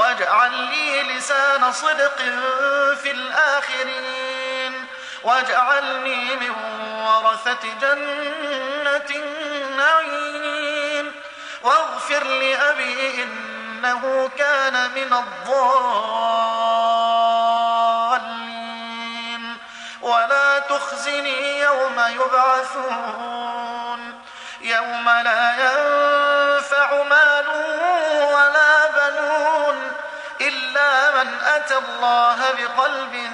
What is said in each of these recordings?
واجعل لي لسان صدق في الآخرين واجعلني من ورثة جنة النعيم واغفر لأبي إنه كان من الضالين ولا تخزني يوم يبعثون يوم لا ينفع مال ولا بنون إلا من أتى الله بقلب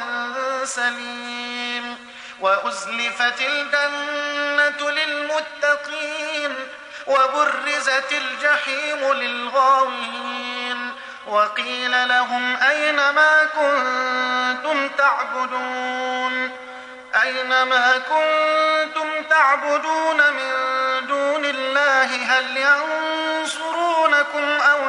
سليم وأزلفت الجنة للمتقين وبرزت الجحيم للغاوين وقيل لهم أين ما كنتم تعبدون من دون الله هل ينصرونكم أو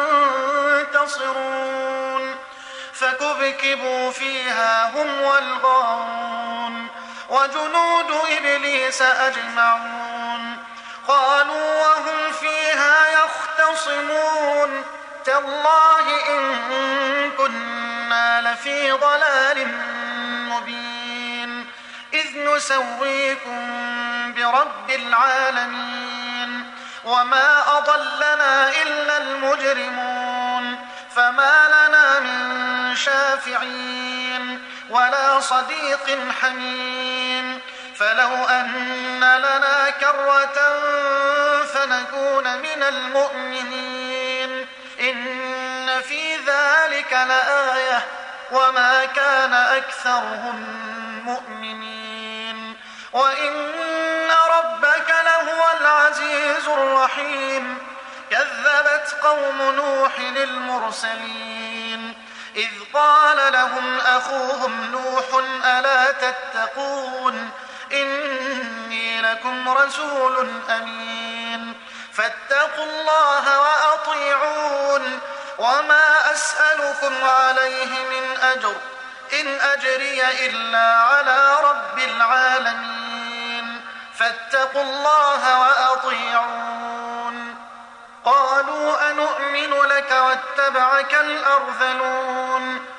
ينتصرون فكبكبوا فيها هم والغاوون وجنود إبليس أجمعون قالوا وهم فيها يختصمون تالله إن كنا لفي ضلال مبين إذ نسويكم برب العالمين وما أضلنا إلا المجرمون فما لنا من شافعين ولا صديق حميم فلو أن لنا كرة فنكون من المؤمنين إن في ذلك لآية وما كان أكثرهم مؤمنين وإن ربك لهو العزيز الرحيم كذبت قوم نوح المرسلين إذ قال لهم أخوهم نوح ألا تتقون إني لكم رسول أمين فاتقوا الله وأطيعون وما أسألكم عليه من أجر إن أجري إلا على رب العالمين فاتقوا الله وأطيعون قالوا أنؤمن لك واتبعك الأرذلون